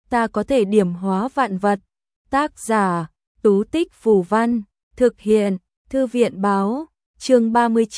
ta có thể điểm hóa vạn vật. Tác giả, Tú Tích Phù Văn, thực hiện, Thư viện báo, chương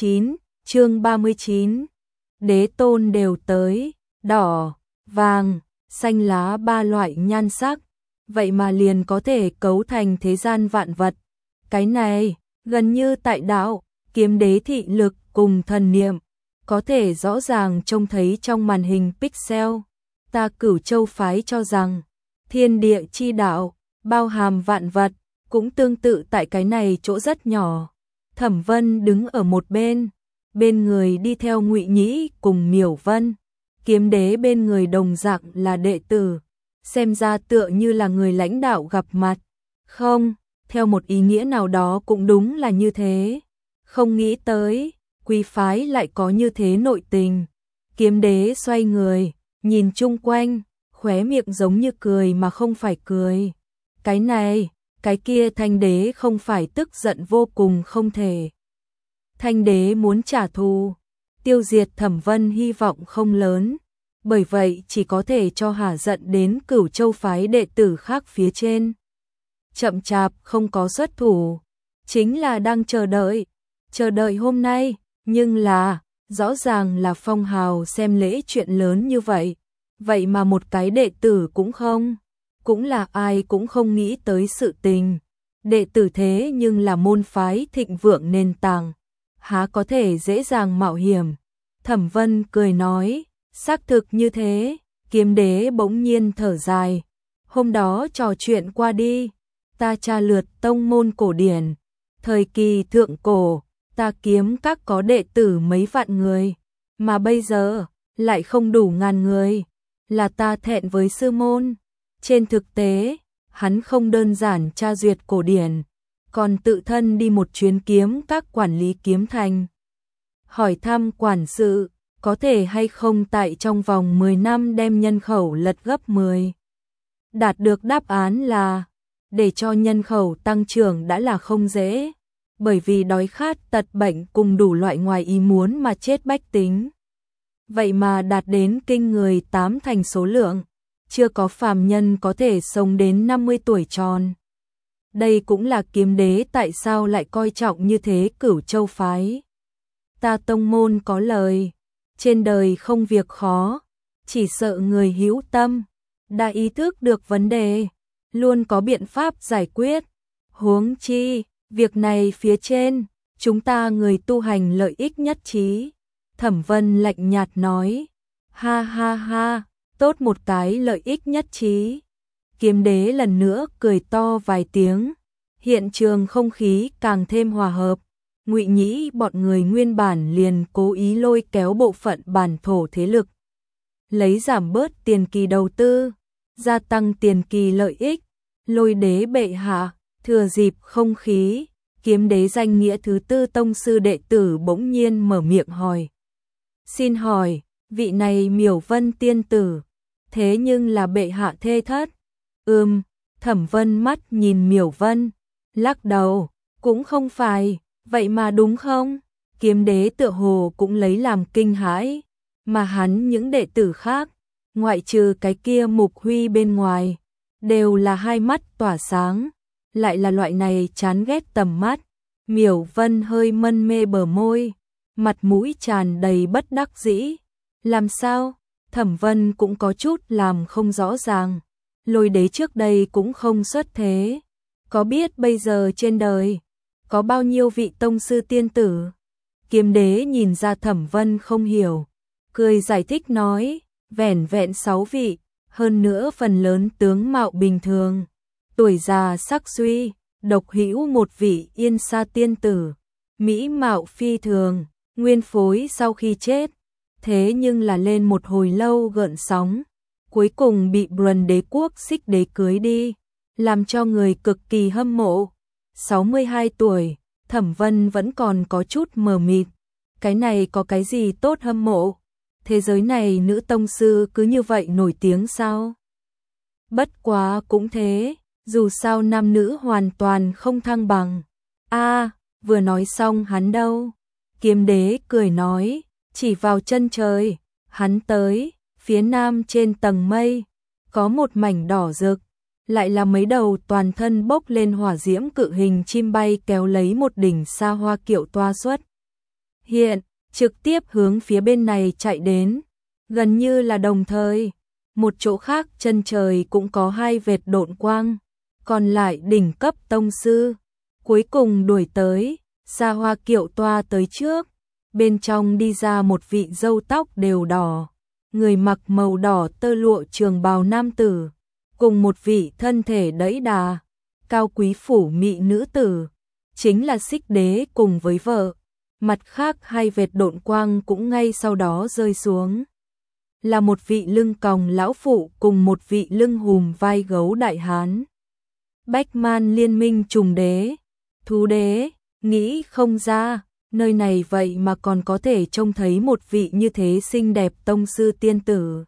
39. Đế tôn đều tới, đỏ, vàng, xanh lá ba loại nhan sắc, vậy mà liền có thể cấu thành thế gian vạn vật. Cái này, gần như tại đạo, kiếm đế thị lực cùng thần niệm, có thể rõ ràng trông thấy trong màn hình pixel. Ta Cửu Châu phái cho rằng, thiên địa chi đạo, bao hàm vạn vật, cũng tương tự tại cái này chỗ rất nhỏ. Thẩm Vân đứng ở một bên người đi theo Ngụy Nhĩ cùng Miểu Vân. Kiếm đế bên người đồng dạng là đệ tử, xem ra tựa như là người lãnh đạo gặp mặt. Không, theo một ý nghĩa nào đó cũng đúng là như thế. Không nghĩ tới, quý phái lại có như thế nội tình. Kiếm đế xoay người, nhìn chung quanh, khóe miệng giống như cười mà không phải cười. Cái này, cái kia Thanh đế không phải tức giận vô cùng không thể. Thanh đế muốn trả thù, tiêu diệt Thẩm Vân hy vọng không lớn, bởi vậy chỉ có thể cho hả giận đến Cửu Châu phái đệ tử khác phía trên. Chậm chạp không có xuất thủ, chính là đang chờ đợi hôm nay, nhưng là, rõ ràng là phong hào xem lễ chuyện lớn như vậy, vậy mà một cái đệ tử cũng không, cũng là ai cũng không nghĩ tới sự tình. Đệ tử thế nhưng là môn phái thịnh vượng nền tảng, há có thể dễ dàng mạo hiểm. Thẩm Vân cười nói, xác thực như thế. Kiếm đế bỗng nhiên thở dài, hôm đó trò chuyện qua đi, ta tra lượt tông môn cổ điển, thời kỳ thượng cổ, ta kiếm các có đệ tử mấy vạn người, mà bây giờ lại không đủ ngàn người, là ta thẹn với sư môn. Trên thực tế, hắn không đơn giản tra duyệt cổ điển, còn tự thân đi một chuyến kiếm các quản lý kiếm thành. Hỏi thăm quản sự, có thể hay không tại trong vòng 10 năm đem nhân khẩu lật gấp 10. Đạt được đáp án là, để cho nhân khẩu tăng trưởng đã là không dễ, bởi vì đói khát tật bệnh cùng đủ loại ngoài ý muốn mà chết bách tính. Vậy mà đạt đến kinh người 8 thành số lượng, chưa có phàm nhân có thể sống đến 50 tuổi tròn. Đây cũng là kiếm đế tại sao lại coi trọng như thế Cửu Châu phái. Ta tông môn có lời, trên đời không việc khó, chỉ sợ người hữu tâm, đã ý thức được vấn đề, luôn có biện pháp giải quyết. Huống chi, việc này phía trên, chúng ta người tu hành lợi ích nhất trí. Thẩm Vân lạnh nhạt nói, ha ha ha, tốt một cái lợi ích nhất trí. Kiếm đế lần nữa cười to vài tiếng, hiện trường không khí càng thêm hòa hợp. Ngụy Nhĩ bọn người nguyên bản liền cố ý lôi kéo bộ phận bản thổ thế lực, lấy giảm bớt tiền kỳ đầu tư, gia tăng tiền kỳ lợi ích. Lôi đế bệ hạ, thừa dịp không khí, kiếm đế danh nghĩa thứ tư tông sư đệ tử bỗng nhiên mở miệng hỏi. Xin hỏi, vị này Miểu Vân tiên tử, thế nhưng là bệ hạ thê thất? Thẩm Vân mắt nhìn Miểu Vân, lắc đầu, cũng không phải, vậy mà đúng không? Kiếm đế tựa hồ cũng lấy làm kinh hãi, mà hắn những đệ tử khác, ngoại trừ cái kia Mục Huy bên ngoài, đều là hai mắt tỏa sáng, lại là loại này chán ghét tầm mắt. Miểu Vân hơi mân mê bờ môi, mặt mũi tràn đầy bất đắc dĩ. Làm sao? Thẩm Vân cũng có chút làm không rõ ràng. Lôi đế trước đây cũng không xuất thế, có biết bây giờ trên đời có bao nhiêu vị tông sư tiên tử? Kiếm đế nhìn ra Thẩm Vân không hiểu, cười giải thích nói, vẻn vẹn 6 vị, hơn nữa phần lớn tướng mạo bình thường, tuổi già sắc suy, độc hữu một vị Yên Sa tiên tử, mỹ mạo phi thường, nguyên phối sau khi chết, thế nhưng là lên một hồi lâu gợn sóng, cuối cùng bị Brân đế quốc Xích đế cưới đi, làm cho người cực kỳ hâm mộ. 62 tuổi, Thẩm Vân vẫn còn có chút mờ mịt, cái này có cái gì tốt hâm mộ? Thế giới này nữ tông sư cứ như vậy nổi tiếng sao? Bất quá cũng thế, dù sao nam nữ hoàn toàn không thăng bằng. Vừa nói xong hắn đâu? Kiếm đế cười nói, chỉ vào chân trời, hắn tới, phía nam trên tầng mây, có một mảnh đỏ rực, lại là mấy đầu toàn thân bốc lên hỏa diễm cự hình chim bay kéo lấy một đỉnh xa hoa kiệu toa xuất. Hiện, trực tiếp hướng phía bên này chạy đến, gần như là đồng thời. Một chỗ khác chân trời cũng có hai vệt độn quang, còn lại đỉnh cấp tông sư. Cuối cùng đuổi tới, xa hoa kiệu toa tới trước, bên trong đi ra một vị râu tóc đều đỏ, người mặc màu đỏ tơ lụa trường bào nam tử, cùng một vị thân thể đẫy đà, cao quý phủ mị nữ tử, chính là Xích Đế cùng với vợ. Mặt khác hai vệt độn quang cũng ngay sau đó rơi xuống. Là một vị lưng còng lão phụ cùng một vị lưng hùm vai gấu đại hán. Bách Man liên minh trùng đế, thú đế, nghĩ không ra, nơi này vậy mà còn có thể trông thấy một vị như thế xinh đẹp tông sư tiên tử.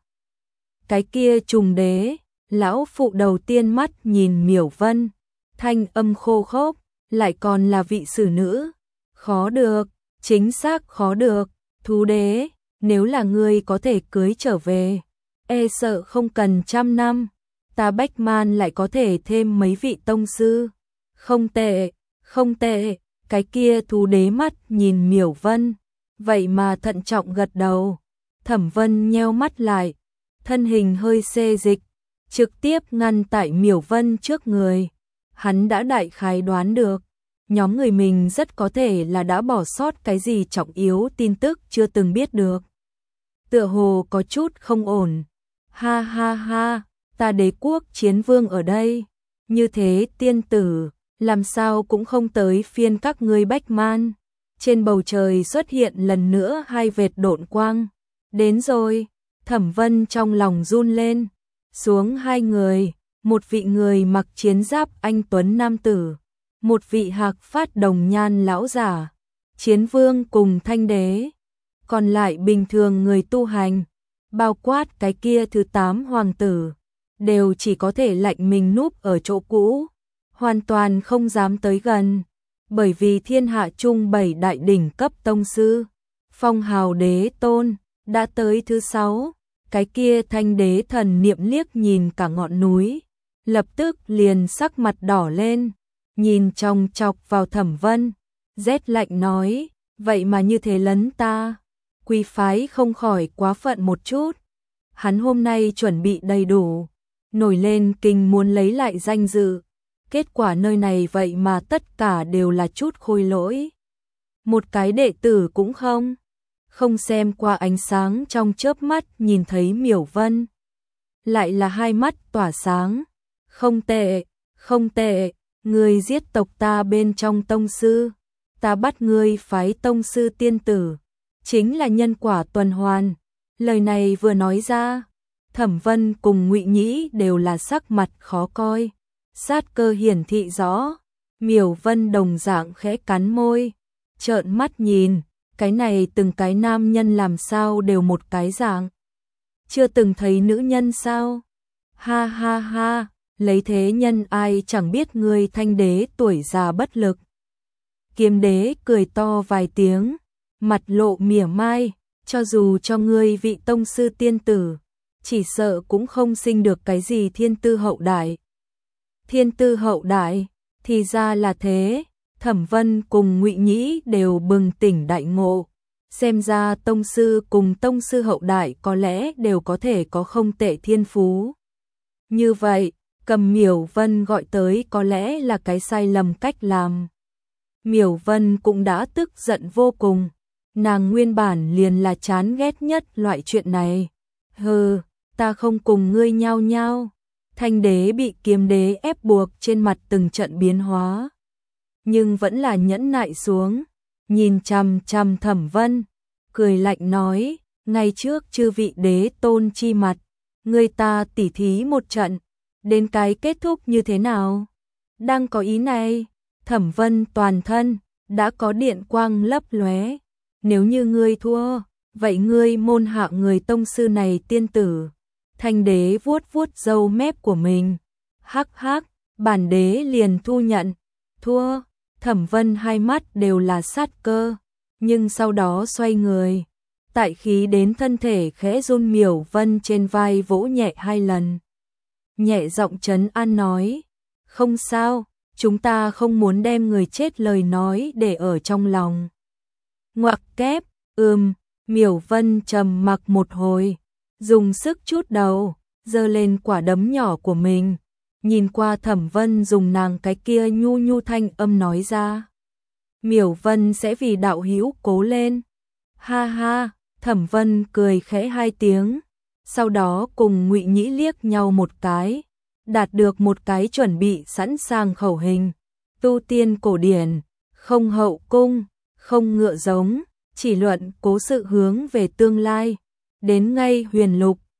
Cái kia trùng đế, lão phụ đầu tiên mắt nhìn Miểu Vân, thanh âm khô khốc, lại còn là vị xử nữ. Khó được, chính xác khó được, thú đế, nếu là ngươi có thể cưới trở về, e sợ không cần 100 năm, ta Bách Man lại có thể thêm mấy vị tông sư. Không tệ, không tệ, cái kia thú đế mắt nhìn Miểu Vân, vậy mà thận trọng gật đầu. Thẩm Vân nheo mắt lại, thân hình hơi xê dịch, trực tiếp ngăn tại Miểu Vân trước người. Hắn đã đại khái đoán được, nhóm người mình rất có thể là đã bỏ sót cái gì trọng yếu tin tức chưa từng biết được. Tựa hồ có chút không ổn. Ha ha ha, ta Đế quốc chiến vương ở đây, như thế tiên tử, làm sao cũng không tới phiên các ngươi Bách Man. Trên bầu trời xuất hiện lần nữa hai vệt độn quang. Đến rồi, Thẩm Vân trong lòng run lên. Xuống hai người, một vị người mặc chiến giáp anh tuấn nam tử, một vị hạc phát đồng nhan lão giả, chiến vương cùng thanh đế. Còn lại bình thường người tu hành, bao quát cái kia thứ 8 hoàng tử, đều chỉ có thể lạnh mình núp ở chỗ cũ, hoàn toàn không dám tới gần, bởi vì thiên hạ chung 7 đại đỉnh cấp tông sư, phong hào đế tôn, đã tới thứ 6, cái kia thanh đế thần niệm liếc nhìn cả ngọn núi, lập tức liền sắc mặt đỏ lên, nhìn chòng chọc vào Thẩm Vân, rét lạnh nói, vậy mà như thế lấn ta, quý phái không khỏi quá phận một chút. Hắn hôm nay chuẩn bị đầy đủ, nổi lên kinh muốn lấy lại danh dự, kết quả nơi này vậy mà tất cả đều là chút khôi lỗi. Một cái đệ tử cũng không xem qua ánh sáng trong chớp mắt nhìn thấy Miểu Vân. Lại là hai mắt tỏa sáng, không tệ, không tệ, ngươi giết tộc ta bên trong tông sư, ta bắt ngươi phái tông sư tiên tử, chính là nhân quả tuần hoàn. Lời này vừa nói ra, Thẩm Vân cùng Ngụy Nhĩ đều là sắc mặt khó coi, sát cơ hiển thị rõ. Miểu Vân đồng dạng khẽ cắn môi, trợn mắt nhìn, cái này từng cái nam nhân làm sao đều một cái dạng. Chưa từng thấy nữ nhân sao? Ha ha ha, lấy thế nhân ai chẳng biết ngươi thanh đế tuổi già bất lực. Kiếm đế cười to vài tiếng, mặt lộ mỉa mai, cho dù cho ngươi vị tông sư tiên tử, chỉ sợ cũng không sinh được cái gì thiên tư hậu đại. Thiên tư hậu đại, thì ra là thế. Thẩm Vân cùng Ngụy Nhĩ đều bừng tỉnh đại ngộ, xem ra tông sư cùng tông sư hậu đại có lẽ đều có thể có không tệ thiên phú. Như vậy, cầm Miểu Vân gọi tới có lẽ là cái sai lầm cách làm. Miểu Vân cũng đã tức giận vô cùng, nàng nguyên bản liền là chán ghét nhất loại chuyện này. Hừ, ta không cùng ngươi nhao nhao. Thanh đế bị kiếm đế ép buộc trên mặt từng trận biến hóa, nhưng vẫn là nhẫn nại xuống, nhìn chằm chằm Thẩm Vân, cười lạnh nói, ngay trước chư vị đế tôn chi mặt, người ta tỉ thí một trận, đến cái kết thúc như thế nào? Đang có ý này, Thẩm Vân toàn thân đã có điện quang lấp lóe, nếu như ngươi thua, vậy ngươi môn hạ người tông sư này tiên tử. Thanh đế vuốt vuốt râu mép của mình, hắc hắc, bản đế liền thu nhận, thua. Thẩm Vân hai mắt đều là sát cơ, nhưng sau đó xoay người, tại khí đến thân thể khẽ run Miểu Vân trên vai vỗ nhẹ 2 lần. nhẹ giọng trấn an nói, không sao, chúng ta không muốn đem người chết lời nói để ở trong lòng. Ngoặc kép, Miểu Vân trầm mặc một hồi, dùng sức chút đầu, giơ lên quả đấm nhỏ của mình, nhìn qua Thẩm Vân dùng nàng cái kia nhu nhu thanh âm nói ra. Miểu Vân sẽ vì đạo hữu cố lên. Ha ha, Thẩm Vân cười khẽ hai tiếng, sau đó cùng Ngụy Nhĩ liếc nhau một cái, đạt được một cái chuẩn bị sẵn sàng khẩu hình. Tu tiên cổ điển, không hậu cung, không ngựa giống, chỉ luận cố sự hướng về tương lai. Đến ngay huyền lục,